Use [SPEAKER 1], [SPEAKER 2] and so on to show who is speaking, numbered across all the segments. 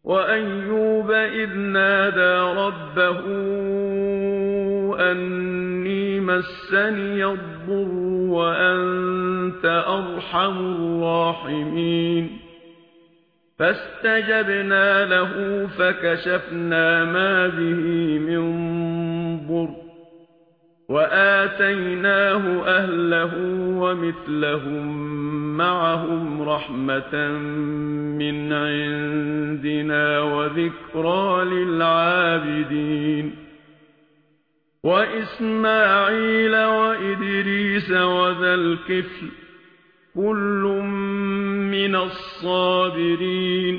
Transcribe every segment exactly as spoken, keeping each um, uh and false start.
[SPEAKER 1] وأيوب إذ نادى ربه أني مسني الضر وأنت أرحم الراحمين فاستجبنا له فكشفنا ما به من ضر وآتيناه أهله ومثلهم معهم رحمة من عندنا وذكرى للعابدين وإسماعيل وإدريس وذا الكفل كل من الصابرين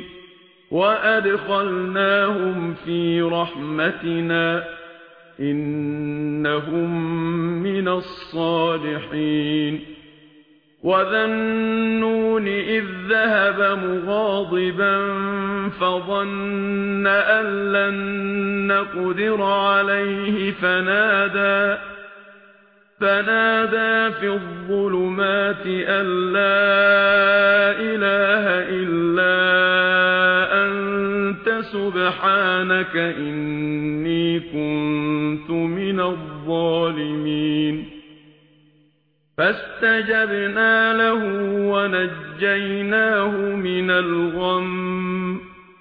[SPEAKER 1] وأدخلناهم في رحمتنا إنهم من الصالحين وذا النون إذ ذهب مغاضبا فظن أن لن نقدر عليه فنادى فنادى في الظلمات أن لا إله إلا أنت سبحانك إني كنت من الظالمين فاستجبنا له ونجيناه من الغم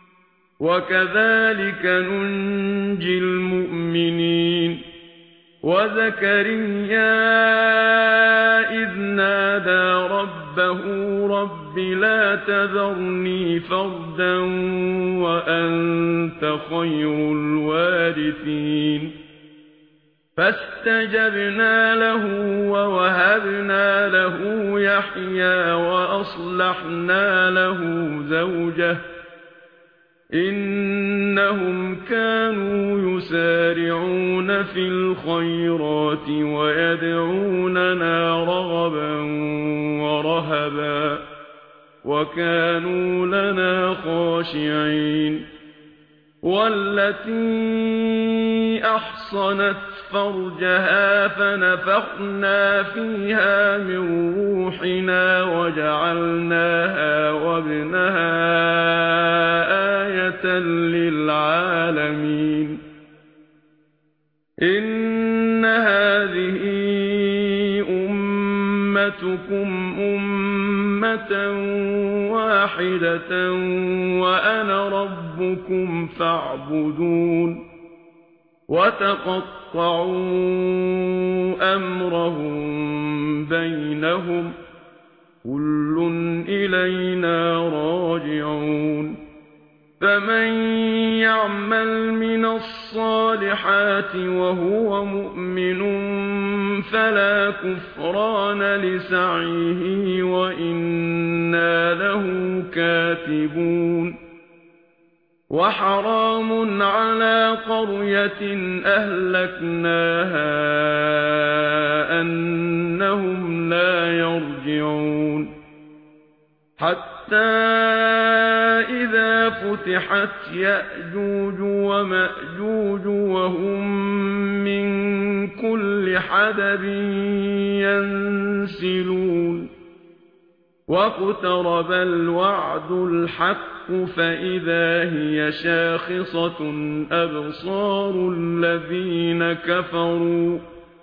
[SPEAKER 1] وكذلك ننجي المؤمنين وزكريا إذ نادى ربه رب لا تذرني فردا وأنت خير الوارثين فاستجبنا له ووهبنا له يحيى وأصلحنا له زوجه إنهم كانوا يسارعون في الخيرات ويدعوننا رغبا ورهبا وكانوا لنا خاشعين والتي أحصنت فرجها فنفخنا فيها من روحنا وجعلناها وابنها آية للعالمين إن هذه أمتكم أمة واحدة وأنا ربكم فاعبدون وتقطعوا أمرهم بينهم كل إلينا راجعون فمن يعمل من الصالحات وهو مؤمن فلا كفران لسعيه وإنا له كاتبون وحرام على قرية أهلكناها أنهم لا يرجعون حتى إذا فتحت يأجوج ومأجوج وهم من كل حدب ينسلون واقترب الوعد الحق فإذا هي شاخصة أبصار الذين كفروا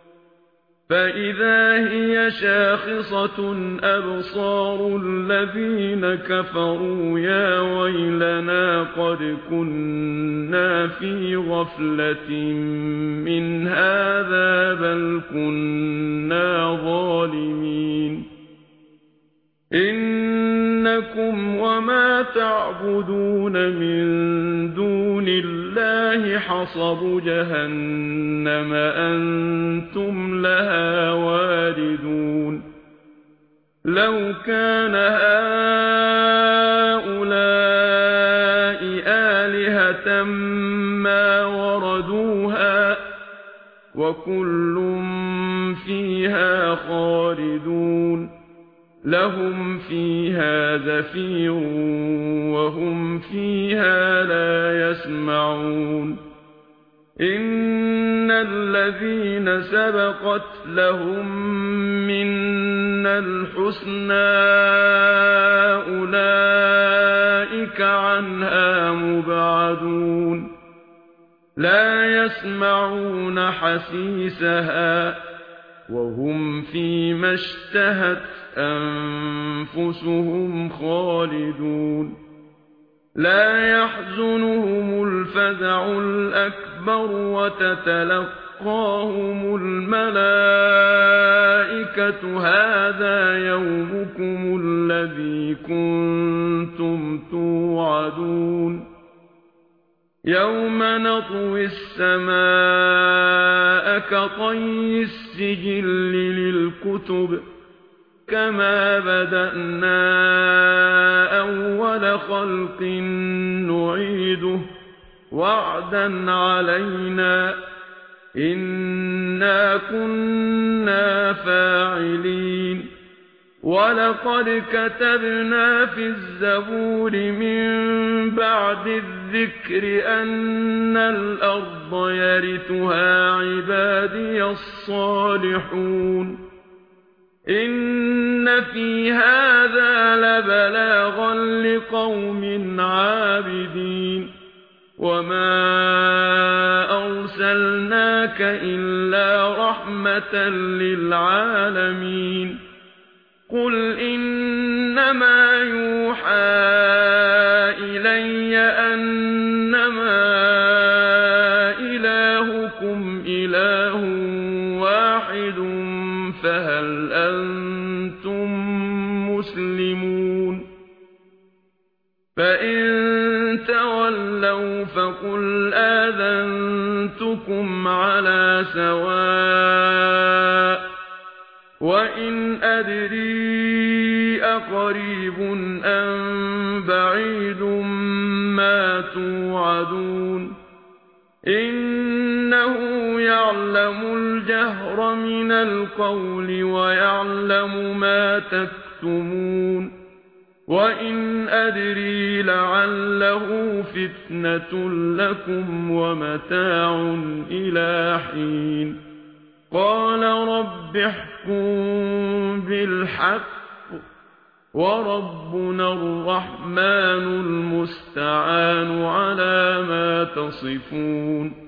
[SPEAKER 1] فإذا هي شاخصة أبصار الذين كفروا يا ويلنا قد كنا في غفلة من هذا بل كنا ظالمين إنكم وما تعبدون من دون الله حصب جهنم أنتم لها واردون لو كان هؤلاء آلهة ما وردوها وكل فيها خالدون لهم فيها زفير وهم فيها لا يسمعون إن الذين سبقت لهم منا الحسنى أولئك عنها مبعدون لا يسمعون حسيسها وهم فيما اشتهت أنفسهم خالدون لا يحزنهم الفزع الأكبر وتتلقاهم الملائكة هذا يومكم الذي كنتم توعدون يوم نطوي السماء كطي السجل للكتب كما بدأنا أول خلق نعيده وعدا علينا إنا كنا فاعلين ولقد كتبنا في الزبور من بعد الذكر أن الأرض يرثها عبادي الصالحون إن في هذا لبلاغا لقوم عابدين وما أرسلناك إلا رحمة للعالمين قل إنما يوحى إلي أنما إلهكم إله واحد فهل أنتم مسلمون فإن تولوا فقل آذنتكم على سواء وإن أدري أقريب أم بعيد ما توعدون إنه يعلم الجهر من القول ويعلم ما تكتمون وإن أدري لعله فتنة لكم ومتاع إلى حين قال رب احكم بالحق وربنا الرحمن المستعان على ما تصفون